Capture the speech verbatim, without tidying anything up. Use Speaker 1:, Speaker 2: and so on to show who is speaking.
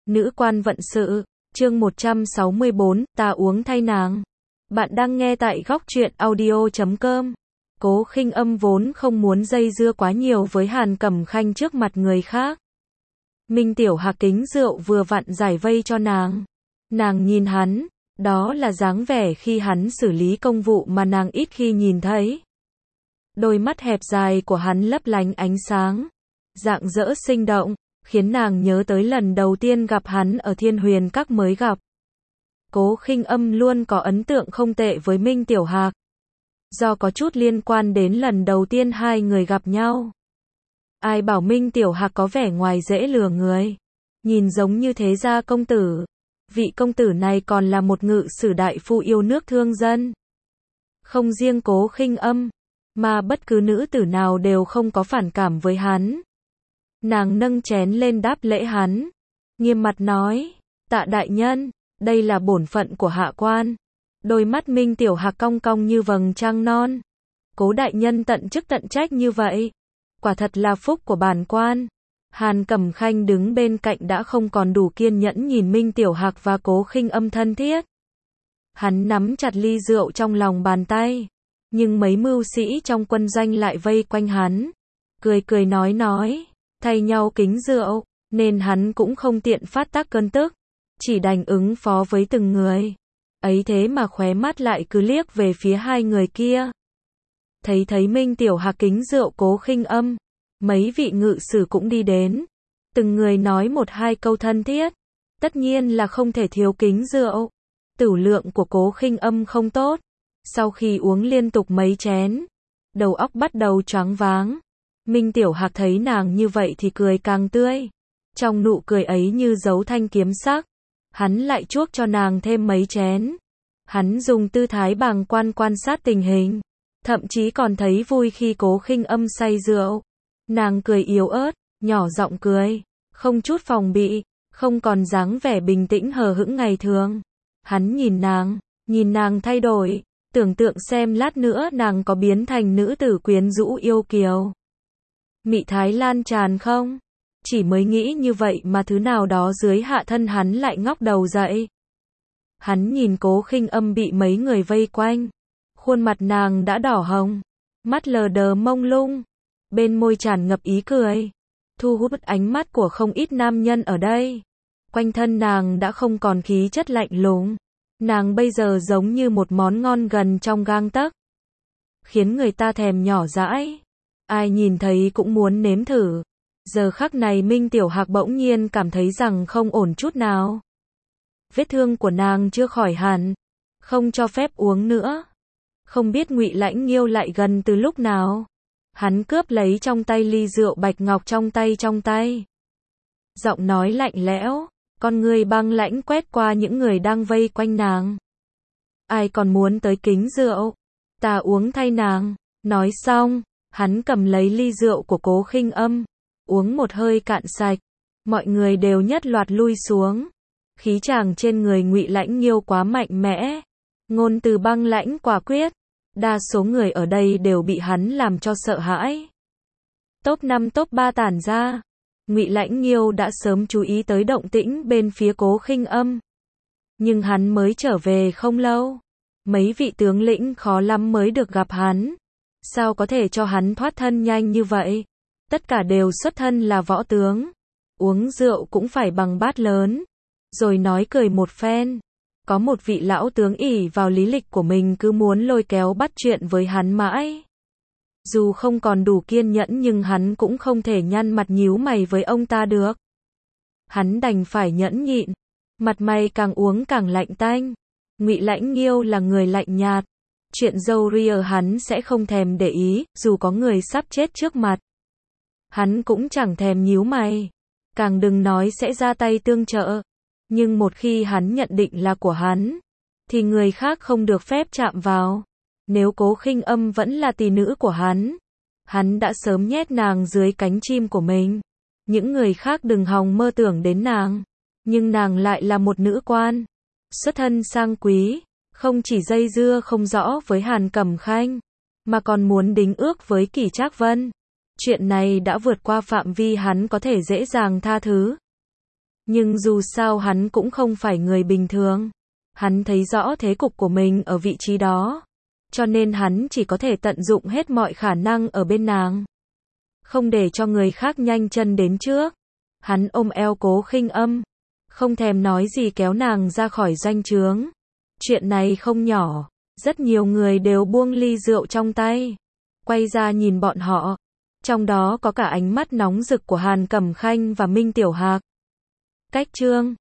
Speaker 1: Nữ quan vận sự, chương một trăm sáu mươi bốn, ta uống thay nàng. Bạn đang nghe tại góc truyện audio chấm com. Cố Khinh Âm vốn không muốn dây dưa quá nhiều với Hàn Cẩm Khanh trước mặt người khác. Minh Tiểu Hạc kính rượu vừa vặn giải vây cho nàng. Nàng nhìn hắn, đó là dáng vẻ khi hắn xử lý công vụ mà nàng ít khi nhìn thấy. Đôi mắt hẹp dài của hắn lấp lánh ánh sáng, rạng rỡ sinh động, khiến nàng nhớ tới lần đầu tiên gặp hắn ở Thiên Huyền Các mới gặp. Cố Khinh Âm luôn có ấn tượng không tệ với Minh Tiểu Hạc. Do có chút liên quan đến lần đầu tiên hai người gặp nhau. Ai bảo Minh Tiểu Hạc có vẻ ngoài dễ lừa người, nhìn giống như thế gia công tử. Vị công tử này còn là một ngự sử đại phu yêu nước thương dân. Không riêng Cố Khinh Âm, mà bất cứ nữ tử nào đều không có phản cảm với hắn. Nàng nâng chén lên đáp lễ hắn, nghiêm mặt nói, tạ đại nhân, đây là bổn phận của hạ quan. Đôi mắt Minh Tiểu Hạc cong cong như vầng trăng non. Cố đại nhân tận chức tận trách như vậy, quả thật là phúc của bản quan. Hàn Cẩm Khanh đứng bên cạnh đã không còn đủ kiên nhẫn nhìn Minh Tiểu Hạc và Cố Khinh Âm thân thiết. Hắn nắm chặt ly rượu trong lòng bàn tay, nhưng mấy mưu sĩ trong quân doanh lại vây quanh hắn, cười cười nói nói, thay nhau kính rượu, nên hắn cũng không tiện phát tác cơn tức, chỉ đành ứng phó với từng người. Ấy thế mà khóe mắt lại cứ liếc về phía hai người kia. Thấy thấy Minh Tiểu Hạc kính rượu Cố Khinh Âm, mấy vị ngự sử cũng đi đến, từng người nói một hai câu thân thiết, tất nhiên là không thể thiếu kính rượu. Tửu lượng của Cố Khinh Âm không tốt, sau khi uống liên tục mấy chén, đầu óc bắt đầu choáng váng. Minh Tiểu Hạc thấy nàng như vậy thì cười càng tươi, trong nụ cười ấy như dấu thanh kiếm sắc. Hắn lại chuốc cho nàng thêm mấy chén. Hắn dùng tư thái bàng quan quan sát tình hình, thậm chí còn thấy vui khi Cố Khinh Âm say rượu. Nàng cười yếu ớt, nhỏ giọng cười, không chút phòng bị, không còn dáng vẻ bình tĩnh hờ hững ngày thường. Hắn nhìn nàng, nhìn nàng thay đổi, tưởng tượng xem lát nữa nàng có biến thành nữ tử quyến rũ yêu kiều, mị thái lan tràn không? Chỉ mới nghĩ như vậy mà thứ nào đó dưới hạ thân hắn lại ngóc đầu dậy. Hắn nhìn Cố Khinh Âm bị mấy người vây quanh, khuôn mặt nàng đã đỏ hồng, mắt lờ đờ mông lung, bên môi tràn ngập ý cười, thu hút ánh mắt của không ít nam nhân ở đây. Quanh thân nàng đã không còn khí chất lạnh lùng, nàng bây giờ giống như một món ngon gần trong gang tấc, khiến người ta thèm nhỏ dãi, ai nhìn thấy cũng muốn nếm thử. Giờ khắc này Minh Tiểu Hạc bỗng nhiên cảm thấy rằng không ổn chút nào. Vết thương của nàng chưa khỏi hẳn, không cho phép uống nữa. Không biết Ngụy Lãnh Nghiêu lại gần từ lúc nào. Hắn cướp lấy trong tay ly rượu bạch ngọc trong tay trong tay. Giọng nói lạnh lẽo, con người băng lãnh quét qua những người đang vây quanh nàng. Ai còn muốn tới kính rượu? Ta uống thay nàng. Nói xong, hắn cầm lấy ly rượu của Cố Khinh Âm, uống một hơi cạn sạch. Mọi người đều nhất loạt lui xuống. Khí chàng trên người Ngụy Lãnh Nghiêu quá mạnh mẽ, ngôn từ băng lãnh quả quyết, đa số người ở đây đều bị hắn làm cho sợ hãi. Top năm top ba tản ra, Ngụy Lãnh Nghiêu đã sớm chú ý tới động tĩnh bên phía Cố Khinh Âm. Nhưng hắn mới trở về không lâu, mấy vị tướng lĩnh khó lắm mới được gặp hắn. Sao có thể cho hắn thoát thân nhanh như vậy? Tất cả đều xuất thân là võ tướng, uống rượu cũng phải bằng bát lớn, rồi nói cười một phen. Có một vị lão tướng ỷ vào lý lịch của mình cứ muốn lôi kéo bắt chuyện với hắn mãi. Dù không còn đủ kiên nhẫn nhưng hắn cũng không thể nhăn mặt nhíu mày với ông ta được. Hắn đành phải nhẫn nhịn, mặt mày càng uống càng lạnh tanh. Ngụy Lãnh Nghiêu là người lạnh nhạt, chuyện dâu ria hắn sẽ không thèm để ý, dù có người sắp chết trước mặt. Hắn cũng chẳng thèm nhíu mày, càng đừng nói sẽ ra tay tương trợ. Nhưng một khi hắn nhận định là của hắn, thì người khác không được phép chạm vào. Nếu Cố Khinh Âm vẫn là tỷ nữ của hắn, hắn đã sớm nhét nàng dưới cánh chim của mình. Những người khác đừng hòng mơ tưởng đến nàng. Nhưng nàng lại là một nữ quan, xuất thân sang quý, không chỉ dây dưa không rõ với Hàn Cẩm Khanh, mà còn muốn đính ước với Kỷ Trác Vân. Chuyện này đã vượt qua phạm vi hắn có thể dễ dàng tha thứ. Nhưng dù sao hắn cũng không phải người bình thường. Hắn thấy rõ thế cục của mình ở vị trí đó. Cho nên hắn chỉ có thể tận dụng hết mọi khả năng ở bên nàng. Không để cho người khác nhanh chân đến trước. Hắn ôm eo Cố Khinh Âm. Không thèm nói gì kéo nàng ra khỏi doanh trướng. Chuyện này không nhỏ. Rất nhiều người đều buông ly rượu trong tay. Quay ra nhìn bọn họ. Trong đó có cả ánh mắt nóng rực của Hàn Cẩm Khanh và Minh Tiểu Hạc. Cách chương